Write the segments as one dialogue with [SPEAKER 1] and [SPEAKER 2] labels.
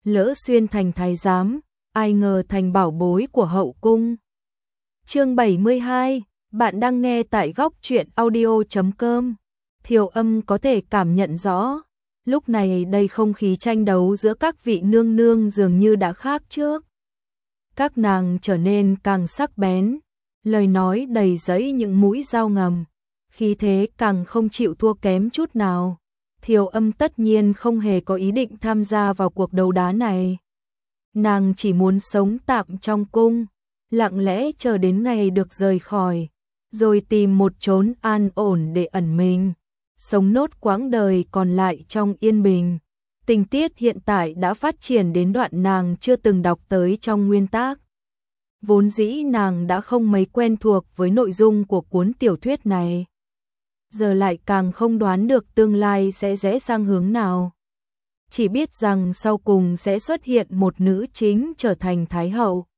[SPEAKER 1] lỡ xuyên thành thái giám, ai ngờ thành bảo bối của hậu cung. Chương 72, bạn đang nghe tại góc truyện audio.com. Thiều Âm có thể cảm nhận rõ, lúc này đây không khí tranh đấu giữa các vị nương nương dường như đã khác trước. Các nàng trở nên càng sắc bén, lời nói đầy dẫy những mũi dao ngầm, khí thế càng không chịu thua kém chút nào. Thiều Âm tất nhiên không hề có ý định tham gia vào cuộc đấu đá này. Nàng chỉ muốn sống tạm trong cung, lặng lẽ chờ đến ngày được rời khỏi, rồi tìm một chốn an ổn để ẩn mình, sống nốt quãng đời còn lại trong yên bình. Tình tiết hiện tại đã phát triển đến đoạn nàng chưa từng đọc tới trong nguyên tác. Vốn dĩ nàng đã không mấy quen thuộc với nội dung của cuốn tiểu thuyết này, giờ lại càng không đoán được tương lai sẽ rẽ sang hướng nào. Chỉ biết rằng sau cùng sẽ xuất hiện một nữ chính trở thành Thái hậu.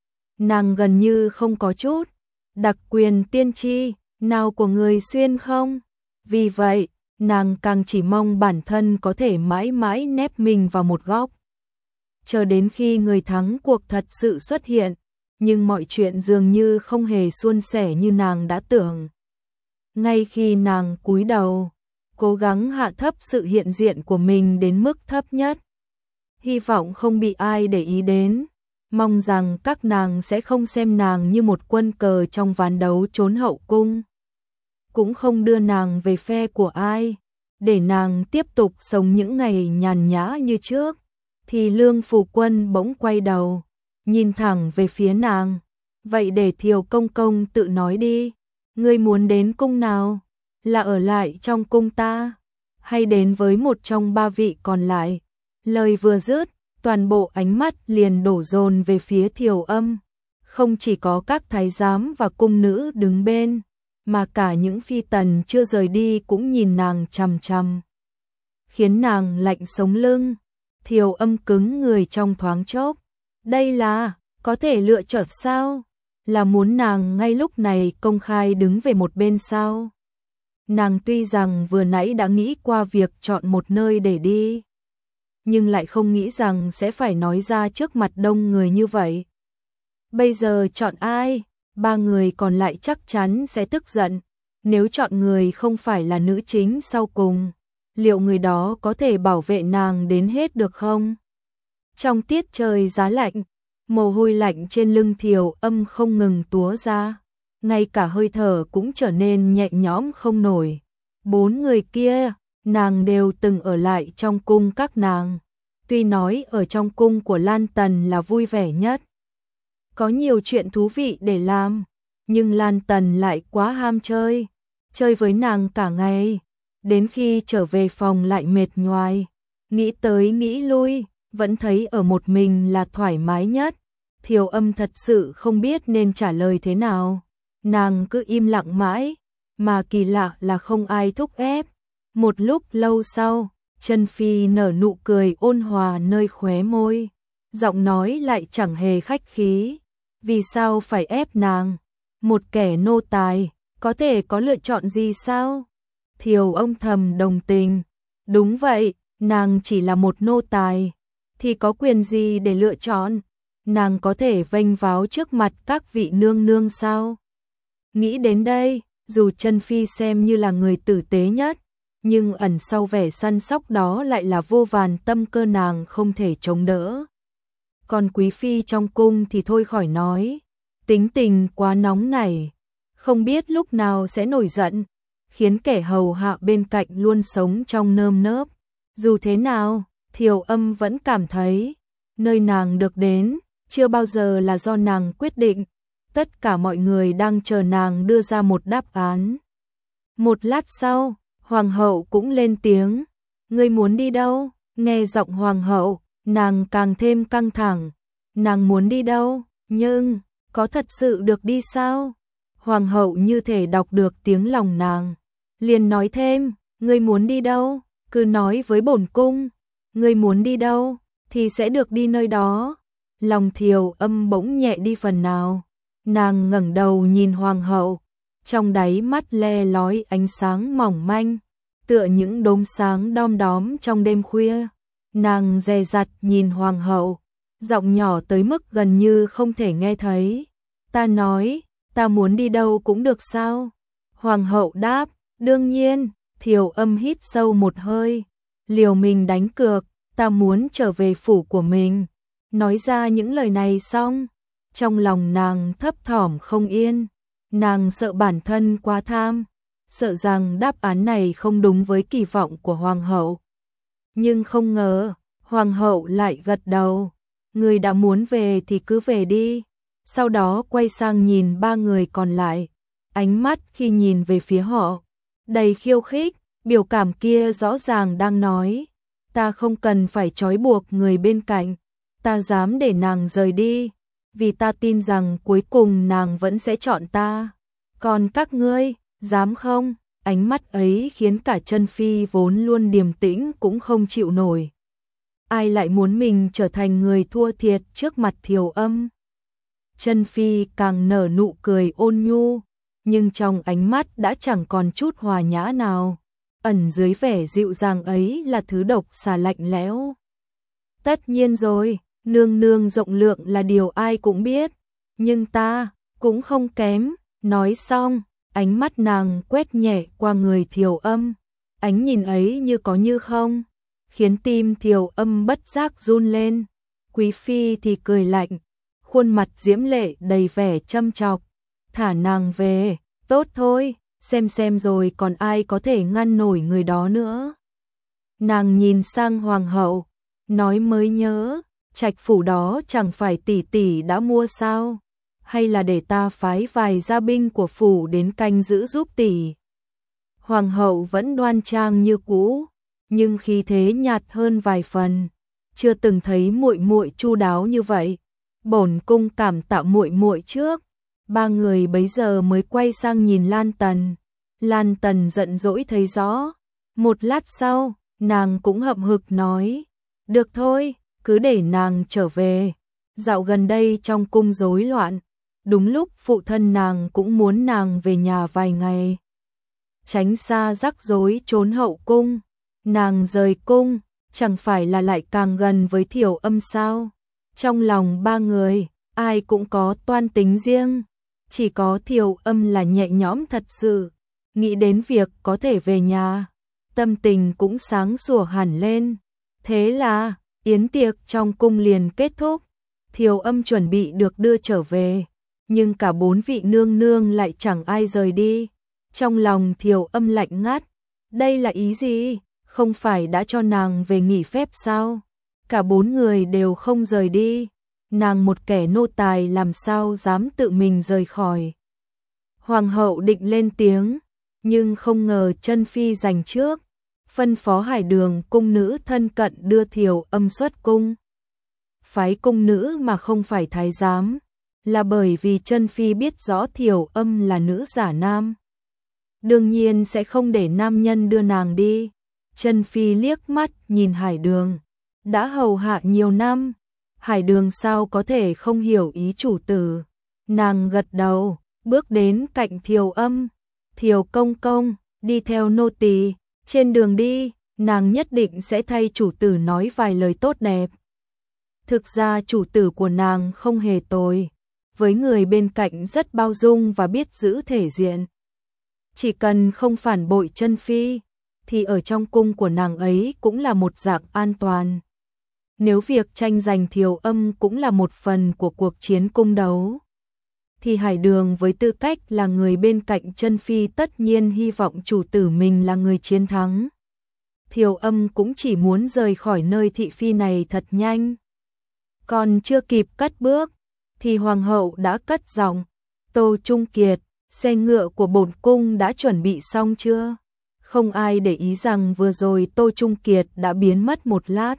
[SPEAKER 1] Nàng gần như không có chút đặc quyền tiên tri nào của người xuyên không. Vì vậy, nàng càng chỉ mong bản thân có thể mãi mãi nép mình vào một góc, chờ đến khi người thắng cuộc thật sự xuất hiện. Nhưng mọi chuyện dường như không hề suôn sẻ như nàng đã tưởng. Ngay khi nàng cúi đầu, cố gắng hạ thấp sự hiện diện của mình đến mức thấp nhất, hy vọng không bị ai để ý đến, mong rằng các nàng sẽ không xem nàng như một quân cờ trong ván đấu trốn hậu cung, cũng không đưa nàng về phe của ai, để nàng tiếp tục sống những ngày nhàn nhã như trước, thì Lương Phù Quân bỗng quay đầu, nhìn thẳng về phía nàng. Vậy để Thiều công công tự nói đi, ngươi muốn đến cung nào? Là ở lại trong cung ta, hay đến với một trong ba vị còn lại? Lời vừa dứt, toàn bộ ánh mắt liền đổ dồn về phía Thiều Âm. Không chỉ có các thái giám và cung nữ đứng bên, mà cả những phi tần chưa rời đi cũng nhìn nàng chằm chằm, khiến nàng lạnh sống lưng. Thiều Âm cứng người trong thoáng chốc. Đây là, có thể lựa chọn sao? Là muốn nàng ngay lúc này công khai đứng về một bên sao? Nàng tuy rằng vừa nãy đã nghĩ qua việc chọn một nơi để đi, nhưng lại không nghĩ rằng sẽ phải nói ra trước mặt đông người như vậy. Bây giờ chọn ai? Ba người còn lại chắc chắn sẽ tức giận. Nếu chọn người không phải là nữ chính sau cùng, liệu người đó có thể bảo vệ nàng đến hết được không? Trong tiết trời giá lạnh, mồ hôi lạnh trên lưng Thiều Âm không ngừng túa ra, ngay cả hơi thở cũng trở nên nhẹ nhõm không nổi. Bốn người kia, nàng đều từng ở lại trong cung các nàng. Tuy nói ở trong cung của Lan Tần là vui vẻ nhất, có nhiều chuyện thú vị để làm, nhưng Lan Tần lại quá ham chơi, chơi với nàng cả ngày, đến khi trở về phòng lại mệt nhoài, nghĩ tới nghĩ lui, vẫn thấy ở một mình là thoải mái nhất. Thiều Âm thật sự không biết nên trả lời thế nào, nàng cứ im lặng mãi, mà kỳ lạ là không ai thúc ép. Một lúc lâu sau, Chân Phi nở nụ cười ôn hòa nơi khóe môi, giọng nói lại chẳng hề khách khí. Vì sao phải ép nàng? Một kẻ nô tài, có thể có lựa chọn gì sao? Thiều Âm thầm đồng tình. Đúng vậy, nàng chỉ là một nô tài, thì có quyền gì để lựa chọn? Nàng có thể vênh váo trước mặt các vị nương nương sao? Nghĩ đến đây, dù Chân Phi xem như là người tử tế nhất, nhưng ẩn sau vẻ săn sóc đó lại là vô vàn tâm cơ nàng không thể chống đỡ. Còn quý phi trong cung thì thôi khỏi nói, tính tình quá nóng nảy, không biết lúc nào sẽ nổi giận, khiến kẻ hầu hạ bên cạnh luôn sống trong nơm nớp. Dù thế nào, Thiều Âm vẫn cảm thấy, nơi nàng được đến, chưa bao giờ là do nàng quyết định, tất cả mọi người đang chờ nàng đưa ra một đáp án. Một lát sau, Hoàng hậu cũng lên tiếng, ngươi muốn đi đâu? Nghe giọng Hoàng hậu, nàng càng thêm căng thẳng, nàng muốn đi đâu, nhưng, có thật sự được đi sao? Hoàng hậu như thể đọc được tiếng lòng nàng, liền nói thêm, ngươi muốn đi đâu? Cứ nói với bổn cung, ngươi muốn đi đâu, thì sẽ được đi nơi đó. Lòng Thiều Âm bỗng nhẹ đi phần nào, nàng ngẩng đầu nhìn Hoàng hậu, trong đáy mắt le lói ánh sáng mỏng manh, tựa những đốm sáng đom đóm trong đêm khuya. Nàng dè dặt nhìn hoàng hậu, giọng nhỏ tới mức gần như không thể nghe thấy. Ta nói, ta muốn đi đâu cũng được sao? Hoàng hậu đáp, đương nhiên. Thiều Âm hít sâu một hơi, liều mình đánh cược, ta muốn trở về phủ của mình. Nói ra những lời này xong, trong lòng nàng thấp thỏm không yên. Nàng sợ bản thân quá tham, sợ rằng đáp án này không đúng với kỳ vọng của hoàng hậu. Nhưng không ngờ, hoàng hậu lại gật đầu. Người đã muốn về thì cứ về đi. Sau đó quay sang nhìn ba người còn lại. Ánh mắt khi nhìn về phía họ, đầy khiêu khích, biểu cảm kia rõ ràng đang nói. Ta không cần phải trói buộc người bên cạnh. Ta dám để nàng rời đi. Vì ta tin rằng cuối cùng nàng vẫn sẽ chọn ta. Còn các ngươi, dám không? Ánh mắt ấy khiến cả Chân Phi vốn luôn điềm tĩnh cũng không chịu nổi. Ai lại muốn mình trở thành người thua thiệt trước mặt Thiều Âm? Chân Phi càng nở nụ cười ôn nhu, nhưng trong ánh mắt đã chẳng còn chút hòa nhã nào. Ẩn dưới vẻ dịu dàng ấy là thứ độc xà lạnh lẽo. Tất nhiên rồi, nương nương rộng lượng là điều ai cũng biết, nhưng ta cũng không kém. Nói xong, ánh mắt nàng quét nhẹ qua người Thiều Âm. Ánh nhìn ấy như có như không, khiến tim Thiều Âm bất giác run lên. Quý phi thì cười lạnh, khuôn mặt diễm lệ đầy vẻ châm chọc. Thả nàng về, tốt thôi, xem rồi còn ai có thể ngăn nổi người đó nữa. Nàng nhìn sang hoàng hậu, nói mới nhớ, trạch phủ đó chẳng phải tỷ tỷ đã mua sao? Hay là để ta phái vài gia binh của phủ đến canh giữ giúp tỷ? Hoàng hậu vẫn đoan trang như cũ, nhưng khí thế nhạt hơn vài phần. Chưa từng thấy muội muội chu đáo như vậy. Bổn cung cảm tạ muội muội trước. Ba người bấy giờ mới quay sang nhìn Lan Tần. Lan Tần giận dỗi thấy rõ. Một lát sau, nàng cũng hậm hực nói, được thôi, cứ để nàng trở về. Dạo gần đây trong cung rối loạn, đúng lúc phụ thân nàng cũng muốn nàng về nhà vài ngày, tránh xa rắc rối trốn hậu cung. Nàng rời cung, chẳng phải là lại càng gần với Thiều Âm sao? Trong lòng ba người, ai cũng có toan tính riêng, chỉ có Thiều Âm là nhẹ nhõm thật sự. Nghĩ đến việc có thể về nhà, tâm tình cũng sáng sủa hẳn lên. Thế là, yến tiệc trong cung liền kết thúc. Thiều Âm chuẩn bị được đưa trở về, nhưng cả bốn vị nương nương lại chẳng ai rời đi. Trong lòng Thiều Âm lạnh ngắt, đây là ý gì? Không phải đã cho nàng về nghỉ phép sao? Cả bốn người đều không rời đi. Nàng một kẻ nô tài làm sao dám tự mình rời khỏi. Hoàng hậu định lên tiếng, nhưng không ngờ Chân Phi giành trước, phân phó Hải Đường cung nữ thân cận đưa Thiều Âm xuất cung. Phái cung nữ mà không phải thái giám, là bởi vì Chân Phi biết rõ Thiều Âm là nữ giả nam, đương nhiên sẽ không để nam nhân đưa nàng đi. Chân Phi liếc mắt nhìn Hải Đường, đã hầu hạ nhiều năm, Hải Đường sao có thể không hiểu ý chủ tử. Nàng gật đầu, bước đến cạnh Thiều Âm. Thiều công công, đi theo nô tỳ, trên đường đi, nàng nhất định sẽ thay chủ tử nói vài lời tốt đẹp. Thực ra chủ tử của nàng không hề tồi, với người bên cạnh rất bao dung và biết giữ thể diện. Chỉ cần không phản bội Chân Phi, thì ở trong cung của nàng ấy cũng là một dạng an toàn. Nếu việc tranh giành Thiều Âm cũng là một phần của cuộc chiến cung đấu, thì Hải Đường với tư cách là người bên cạnh Chân Phi tất nhiên hy vọng chủ tử mình là người chiến thắng. Thiều Âm cũng chỉ muốn rời khỏi nơi thị phi này thật nhanh. Còn chưa kịp cất bước, thì Hoàng hậu đã cất giọng, Tô Trung Kiệt, xe ngựa của bổn cung đã chuẩn bị xong chưa? Không ai để ý rằng vừa rồi Tô Trung Kiệt đã biến mất một lát.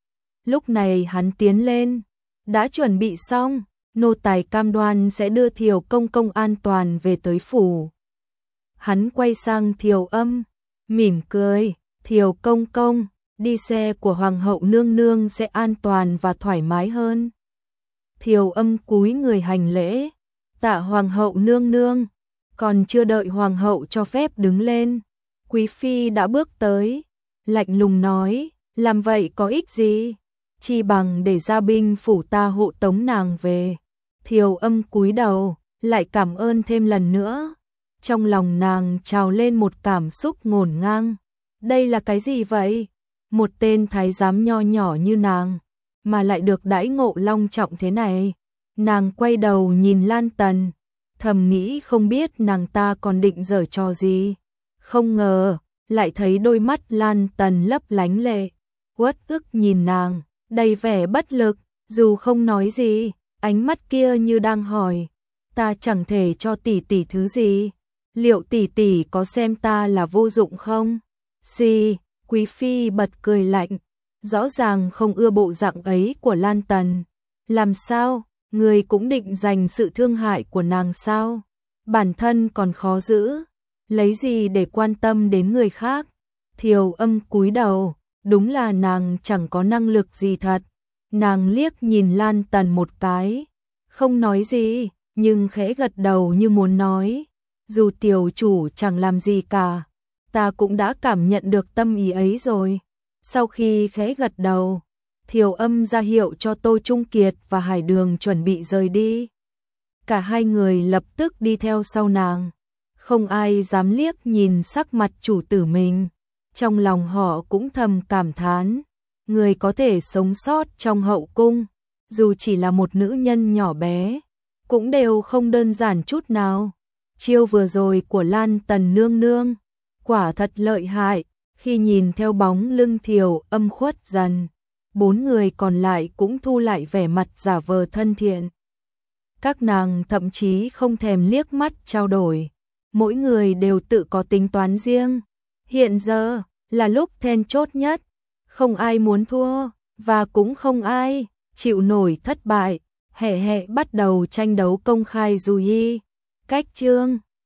[SPEAKER 1] Lúc này hắn tiến lên, đã chuẩn bị xong, nô tài cam đoan sẽ đưa Thiều công công an toàn về tới phủ. Hắn quay sang Thiều Âm, mỉm cười, Thiều công công, đi xe của Hoàng hậu nương nương sẽ an toàn và thoải mái hơn. Thiều Âm cúi người hành lễ, tạ Hoàng hậu nương nương. Còn chưa đợi Hoàng hậu cho phép đứng lên, Quý phi đã bước tới, lạnh lùng nói, làm vậy có ích gì? Chi bằng để gia binh phủ ta hộ tống nàng về. Thiều Âm cúi đầu, lại cảm ơn thêm lần nữa. Trong lòng nàng trào lên một cảm xúc ngổn ngang. Đây là cái gì vậy? Một tên thái giám nho nhỏ như nàng, mà lại được đãi ngộ long trọng thế này. Nàng quay đầu nhìn Lan Tần, thầm nghĩ không biết nàng ta còn định giở trò gì. Không ngờ, lại thấy đôi mắt Lan Tần lấp lánh lệ, uất ức nhìn nàng, đầy vẻ bất lực, dù không nói gì, ánh mắt kia như đang hỏi, ta chẳng thể cho tỷ tỷ thứ gì, liệu tỷ tỷ có xem ta là vô dụng không? Xì, Quý phi bật cười lạnh, rõ ràng không ưa bộ dạng ấy của Lan Tần. Làm sao, người cũng định dành sự thương hại của nàng sao? Bản thân còn khó giữ, lấy gì để quan tâm đến người khác? Thiều Âm cúi đầu, đúng là nàng chẳng có năng lực gì thật. Nàng liếc nhìn Lan Tần một cái, không nói gì, nhưng khẽ gật đầu như muốn nói, dù tiểu chủ chẳng làm gì cả, ta cũng đã cảm nhận được tâm ý ấy rồi. Sau khi khẽ gật đầu, Thiều Âm ra hiệu cho Tô Trung Kiệt và Hải Đường chuẩn bị rời đi. Cả hai người lập tức đi theo sau nàng, không ai dám liếc nhìn sắc mặt chủ tử mình. Trong lòng họ cũng thầm cảm thán, người có thể sống sót trong hậu cung, dù chỉ là một nữ nhân nhỏ bé, cũng đều không đơn giản chút nào. Chiêu vừa rồi của Lan Tần nương nương, quả thật lợi hại. Khi nhìn theo bóng lưng Thiều Âm khuất dần, bốn người còn lại cũng thu lại vẻ mặt giả vờ thân thiện. Các nàng thậm chí không thèm liếc mắt trao đổi, mỗi người đều tự có tính toán riêng. Hiện giờ là lúc then chốt nhất, không ai muốn thua, và cũng không ai chịu nổi thất bại. Hẹ bắt đầu tranh đấu công khai dù y. Cách chương